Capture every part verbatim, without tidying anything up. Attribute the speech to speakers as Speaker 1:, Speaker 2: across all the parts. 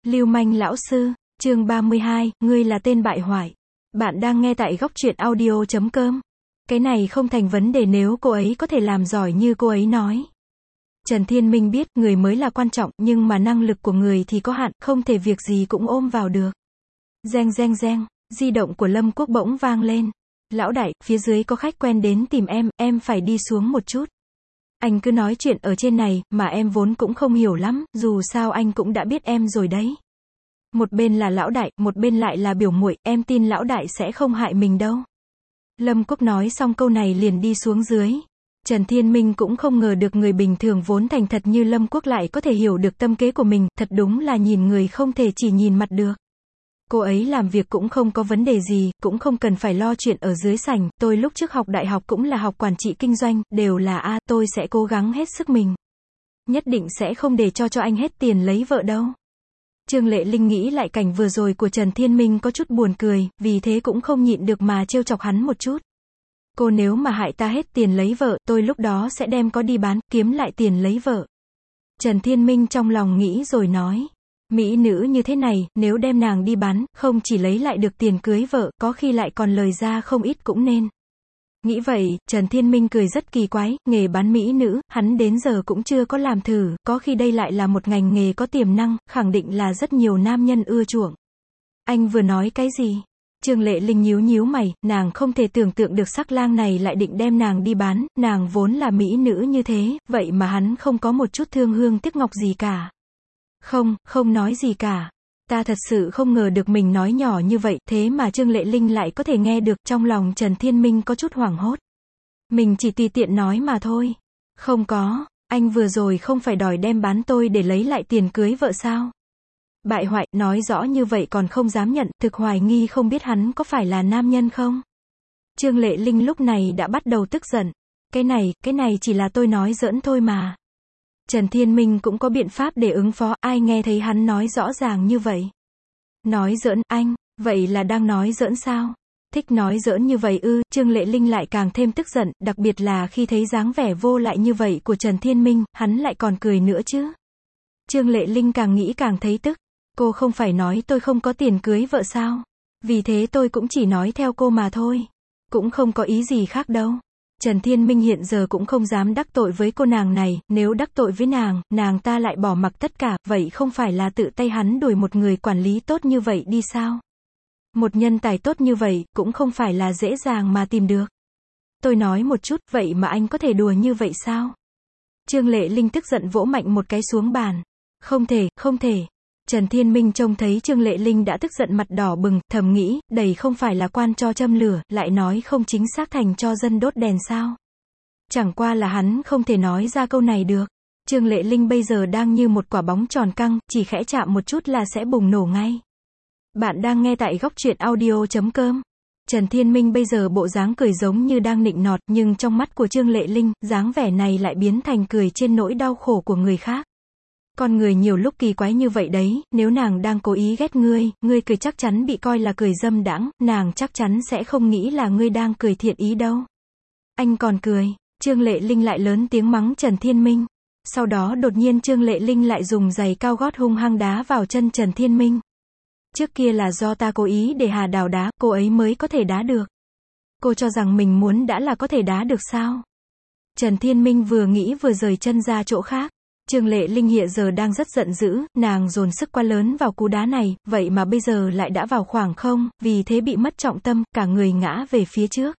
Speaker 1: Lưu manh lão sư, chương ba mươi hai, ngươi là tên bại hoại. Bạn đang nghe tại góc truyện audio chấm com. Cái này không thành vấn đề nếu cô ấy có thể làm giỏi như cô ấy nói. Trần Thiên Minh biết, người mới là quan trọng, nhưng mà năng lực của người thì có hạn, không thể việc gì cũng ôm vào được. Reng reng reng, di động của Lâm Quốc bỗng vang lên. Lão đại, phía dưới có khách quen đến tìm em, em phải đi xuống một chút. Anh cứ nói chuyện ở trên này, mà em vốn cũng không hiểu lắm, dù sao anh cũng đã biết em rồi đấy. Một bên là lão đại, một bên lại là biểu muội, em tin lão đại sẽ không hại mình đâu. Lâm Quốc nói xong câu này liền đi xuống dưới. Trần Thiên Minh cũng không ngờ được người bình thường vốn thành thật như Lâm Quốc lại có thể hiểu được tâm kế của mình, thật đúng là nhìn người không thể chỉ nhìn mặt được. Cô ấy làm việc cũng không có vấn đề gì, cũng không cần phải lo chuyện ở dưới sảnh, tôi lúc trước học đại học cũng là học quản trị kinh doanh, đều là a, tôi sẽ cố gắng hết sức mình. Nhất định sẽ không để cho cho anh hết tiền lấy vợ đâu. Trương Lệ Linh nghĩ lại cảnh vừa rồi của Trần Thiên Minh có chút buồn cười, vì thế cũng không nhịn được mà trêu chọc hắn một chút. Cô nếu mà hại ta hết tiền lấy vợ, tôi lúc đó sẽ đem có đi bán, kiếm lại tiền lấy vợ. Trần Thiên Minh trong lòng nghĩ rồi nói. Mỹ nữ như thế này, nếu đem nàng đi bán, không chỉ lấy lại được tiền cưới vợ, có khi lại còn lời ra không ít cũng nên. Nghĩ vậy, Trần Thiên Minh cười rất kỳ quái, nghề bán mỹ nữ, hắn đến giờ cũng chưa có làm thử, có khi đây lại là một ngành nghề có tiềm năng, khẳng định là rất nhiều nam nhân ưa chuộng. Anh vừa nói cái gì? Trương Lệ Linh nhíu nhíu mày, nàng không thể tưởng tượng được sắc lang này lại định đem nàng đi bán, nàng vốn là mỹ nữ như thế, vậy mà hắn không có một chút thương hương tiếc ngọc gì cả. Không, không nói gì cả. Ta thật sự không ngờ được mình nói nhỏ như vậy, thế mà Trương Lệ Linh lại có thể nghe được, trong lòng Trần Thiên Minh có chút hoảng hốt. Mình chỉ tùy tiện nói mà thôi. Không có, anh vừa rồi không phải đòi đem bán tôi để lấy lại tiền cưới vợ sao? Bại hoại, nói rõ như vậy còn không dám nhận, thực hoài nghi không biết hắn có phải là nam nhân không? Trương Lệ Linh lúc này đã bắt đầu tức giận. Cái này, cái này chỉ là tôi nói giỡn thôi mà. Trần Thiên Minh cũng có biện pháp để ứng phó, ai nghe thấy hắn nói rõ ràng như vậy. Nói giỡn, anh, vậy là đang nói giỡn sao? Thích nói giỡn như vậy ư? Trương Lệ Linh lại càng thêm tức giận, đặc biệt là khi thấy dáng vẻ vô lại như vậy của Trần Thiên Minh, hắn lại còn cười nữa chứ. Trương Lệ Linh càng nghĩ càng thấy tức. Cô không phải nói tôi không có tiền cưới vợ sao? Vì thế tôi cũng chỉ nói theo cô mà thôi. Cũng không có ý gì khác đâu. Trần Thiên Minh hiện giờ cũng không dám đắc tội với cô nàng này, nếu đắc tội với nàng, nàng ta lại bỏ mặc tất cả, vậy không phải là tự tay hắn đuổi một người quản lý tốt như vậy đi sao? Một nhân tài tốt như vậy, cũng không phải là dễ dàng mà tìm được. Tôi nói một chút, vậy mà anh có thể đùa như vậy sao? Trương Lệ Linh tức giận vỗ mạnh một cái xuống bàn. Không thể, không thể. Trần Thiên Minh trông thấy Trương Lệ Linh đã tức giận mặt đỏ bừng, thầm nghĩ, đầy không phải là quan cho châm lửa, lại nói không chính xác thành cho dân đốt đèn sao. Chẳng qua là hắn không thể nói ra câu này được. Trương Lệ Linh bây giờ đang như một quả bóng tròn căng, chỉ khẽ chạm một chút là sẽ bùng nổ ngay. Bạn đang nghe tại góc truyện audio chấm com. Trần Thiên Minh bây giờ bộ dáng cười giống như đang nịnh nọt, nhưng trong mắt của Trương Lệ Linh, dáng vẻ này lại biến thành cười trên nỗi đau khổ của người khác. Con người nhiều lúc kỳ quái như vậy đấy, nếu nàng đang cố ý ghét ngươi, ngươi cười chắc chắn bị coi là cười dâm đãng, nàng chắc chắn sẽ không nghĩ là ngươi đang cười thiện ý đâu. Anh còn cười. Trương Lệ Linh lại lớn tiếng mắng Trần Thiên Minh. Sau đó đột nhiên Trương Lệ Linh lại dùng giày cao gót hung hăng đá vào chân Trần Thiên Minh. Trước kia là do ta cố ý để Hà Đào đá, cô ấy mới có thể đá được. Cô cho rằng mình muốn đã là có thể đá được sao? Trần Thiên Minh vừa nghĩ vừa rời chân ra chỗ khác. Trương Lệ Linh hiện giờ đang rất giận dữ, nàng dồn sức quá lớn vào cú đá này, vậy mà bây giờ lại đã vào khoảng không, vì thế bị mất trọng tâm, cả người ngã về phía trước.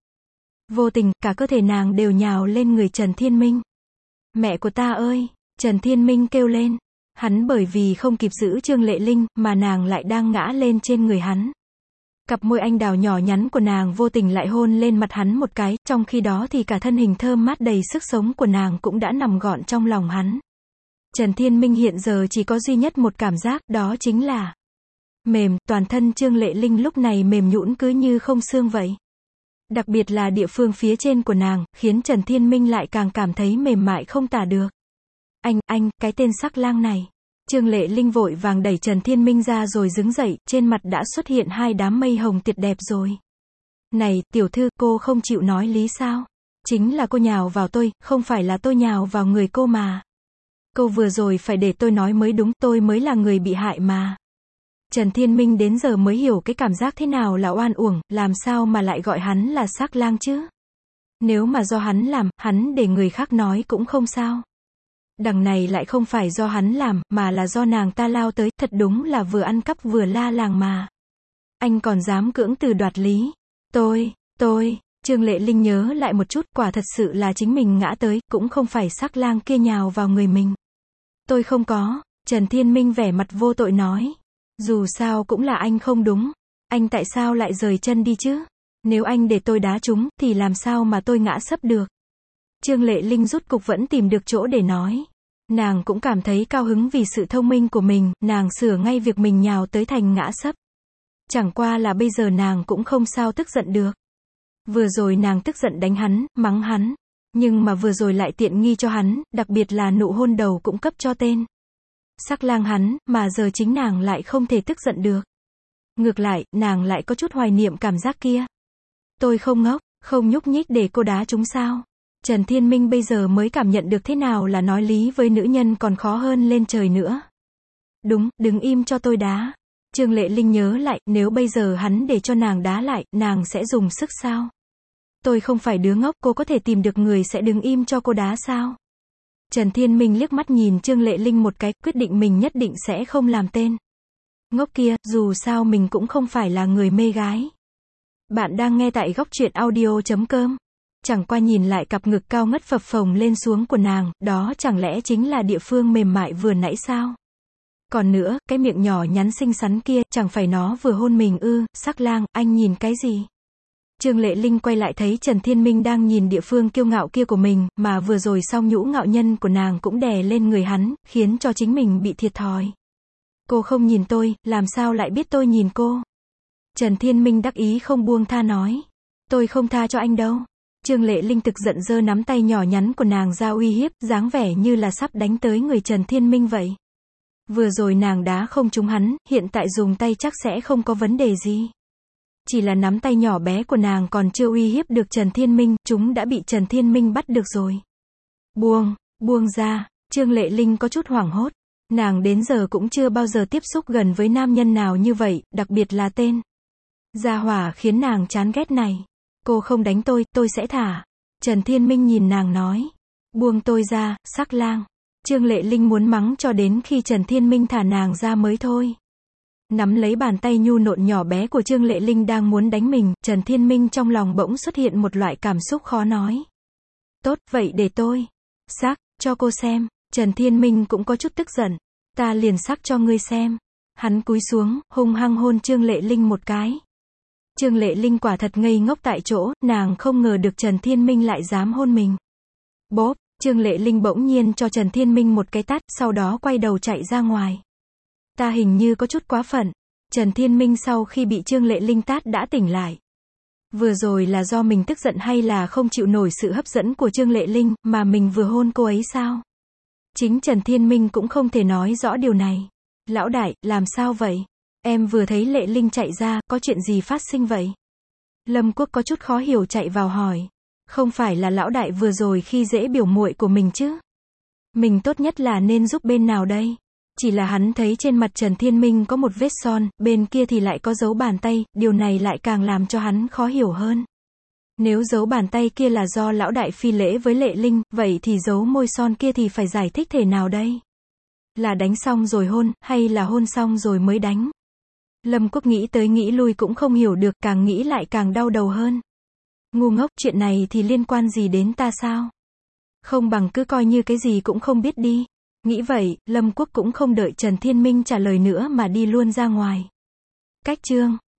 Speaker 1: Vô tình, cả cơ thể nàng đều nhào lên người Trần Thiên Minh. Mẹ của ta ơi! Trần Thiên Minh kêu lên. Hắn bởi vì không kịp giữ Trương Lệ Linh, mà nàng lại đang ngã lên trên người hắn. Cặp môi anh đào nhỏ nhắn của nàng vô tình lại hôn lên mặt hắn một cái, trong khi đó thì cả thân hình thơm mát đầy sức sống của nàng cũng đã nằm gọn trong lòng hắn. Trần Thiên Minh hiện giờ chỉ có duy nhất một cảm giác, đó chính là mềm, toàn thân Trương Lệ Linh lúc này mềm nhũn cứ như không xương vậy. Đặc biệt là địa phương phía trên của nàng, khiến Trần Thiên Minh lại càng cảm thấy mềm mại không tả được. Anh, anh, cái tên sắc lang này. Trương Lệ Linh vội vàng đẩy Trần Thiên Minh ra rồi đứng dậy, trên mặt đã xuất hiện hai đám mây hồng tuyệt đẹp rồi. Này, tiểu thư, cô không chịu nói lý sao? Chính là cô nhào vào tôi, không phải là tôi nhào vào người cô mà. Cô vừa rồi phải để tôi nói mới đúng, tôi mới là người bị hại mà. Trần Thiên Minh đến giờ mới hiểu cái cảm giác thế nào là oan uổng, làm sao mà lại gọi hắn là sắc lang chứ? Nếu mà do hắn làm, hắn để người khác nói cũng không sao. Đằng này lại không phải do hắn làm, mà là do nàng ta lao tới, thật đúng là vừa ăn cắp vừa la làng mà. Anh còn dám cưỡng từ đoạt lý. Tôi, tôi, Trương Lệ Linh nhớ lại một chút, quả thật sự là chính mình ngã tới, cũng không phải sắc lang kia nhào vào người mình. Tôi không có, Trần Thiên Minh vẻ mặt vô tội nói. Dù sao cũng là anh không đúng. Anh tại sao lại rời chân đi chứ? Nếu anh để tôi đá trúng, thì làm sao mà tôi ngã sấp được? Trương Lệ Linh rút cục vẫn tìm được chỗ để nói. Nàng cũng cảm thấy cao hứng vì sự thông minh của mình, nàng sửa ngay việc mình nhào tới thành ngã sấp. Chẳng qua là bây giờ nàng cũng không sao tức giận được. Vừa rồi nàng tức giận đánh hắn, mắng hắn. Nhưng mà vừa rồi lại tiện nghi cho hắn, đặc biệt là nụ hôn đầu cũng cấp cho tên. Sắc lang hắn, mà giờ chính nàng lại không thể tức giận được. Ngược lại, nàng lại có chút hoài niệm cảm giác kia. Tôi không ngốc, không nhúc nhích để cô đá chúng sao? Trần Thiên Minh bây giờ mới cảm nhận được thế nào là nói lý với nữ nhân còn khó hơn lên trời nữa. Đúng, đứng im cho tôi đá. Trương Lệ Linh nhớ lại, nếu bây giờ hắn để cho nàng đá lại, nàng sẽ dùng sức sao? Tôi không phải đứa ngốc, cô có thể tìm được người sẽ đứng im cho cô đá sao? Trần Thiên Minh liếc mắt nhìn Trương Lệ Linh một cái, quyết định mình nhất định sẽ không làm tên ngốc kia, dù sao mình cũng không phải là người mê gái. Bạn đang nghe tại góc truyện audio chấm com. Chẳng qua nhìn lại cặp ngực cao ngất phập phồng lên xuống của nàng, đó chẳng lẽ chính là địa phương mềm mại vừa nãy sao? Còn nữa, cái miệng nhỏ nhắn xinh xắn kia, chẳng phải nó vừa hôn mình ư? Sắc lang, anh nhìn cái gì? Trương Lệ Linh quay lại thấy Trần Thiên Minh đang nhìn địa phương kiêu ngạo kia của mình, mà vừa rồi song nhũ ngạo nhân của nàng cũng đè lên người hắn, khiến cho chính mình bị thiệt thòi. Cô không nhìn tôi, làm sao lại biết tôi nhìn cô? Trần Thiên Minh đắc ý không buông tha nói. Tôi không tha cho anh đâu. Trương Lệ Linh thực giận giơ nắm tay nhỏ nhắn của nàng ra uy hiếp, dáng vẻ như là sắp đánh tới người Trần Thiên Minh vậy. Vừa rồi nàng đá không trúng hắn, hiện tại dùng tay chắc sẽ không có vấn đề gì. Chỉ là nắm tay nhỏ bé của nàng còn chưa uy hiếp được Trần Thiên Minh, chúng đã bị Trần Thiên Minh bắt được rồi. Buông, buông ra, Trương Lệ Linh có chút hoảng hốt. Nàng đến giờ cũng chưa bao giờ tiếp xúc gần với nam nhân nào như vậy, đặc biệt là tên gia hỏa khiến nàng chán ghét này. Cô không đánh tôi, tôi sẽ thả. Trần Thiên Minh nhìn nàng nói. Buông tôi ra, sắc lang. Trương Lệ Linh muốn mắng cho đến khi Trần Thiên Minh thả nàng ra mới thôi. Nắm lấy bàn tay nhu nộn nhỏ bé của Trương Lệ Linh đang muốn đánh mình, Trần Thiên Minh trong lòng bỗng xuất hiện một loại cảm xúc khó nói. Tốt, vậy để tôi sắc cho cô xem. Trần Thiên Minh cũng có chút tức giận. Ta liền sắc cho ngươi xem. Hắn cúi xuống, hung hăng hôn Trương Lệ Linh một cái. Trương Lệ Linh quả thật ngây ngốc tại chỗ, nàng không ngờ được Trần Thiên Minh lại dám hôn mình. Bốp, Trương Lệ Linh bỗng nhiên cho Trần Thiên Minh một cái tát, sau đó quay đầu chạy ra ngoài. Ta hình như có chút quá phận. Trần Thiên Minh sau khi bị Trương Lệ Linh tát đã tỉnh lại. Vừa rồi là do mình tức giận hay là không chịu nổi sự hấp dẫn của Trương Lệ Linh, mà mình vừa hôn cô ấy sao? Chính Trần Thiên Minh cũng không thể nói rõ điều này. Lão đại, làm sao vậy? Em vừa thấy Lệ Linh chạy ra, có chuyện gì phát sinh vậy? Lâm Quốc có chút khó hiểu chạy vào hỏi. Không phải là lão đại vừa rồi khi dễ biểu muội của mình chứ? Mình tốt nhất là nên giúp bên nào đây? Chỉ là hắn thấy trên mặt Trần Thiên Minh có một vết son, bên kia thì lại có dấu bàn tay, điều này lại càng làm cho hắn khó hiểu hơn. Nếu dấu bàn tay kia là do lão đại phi lễ với Lệ Linh, vậy thì dấu môi son kia thì phải giải thích thế nào đây? Là đánh xong rồi hôn, hay là hôn xong rồi mới đánh? Lâm Quốc nghĩ tới nghĩ lui cũng không hiểu được, càng nghĩ lại càng đau đầu hơn. Ngu ngốc, chuyện này thì liên quan gì đến ta sao? Không bằng cứ coi như cái gì cũng không biết đi. Nghĩ vậy, Lâm Quốc cũng không đợi Trần Thiên Minh trả lời nữa mà đi luôn ra ngoài. Cách chương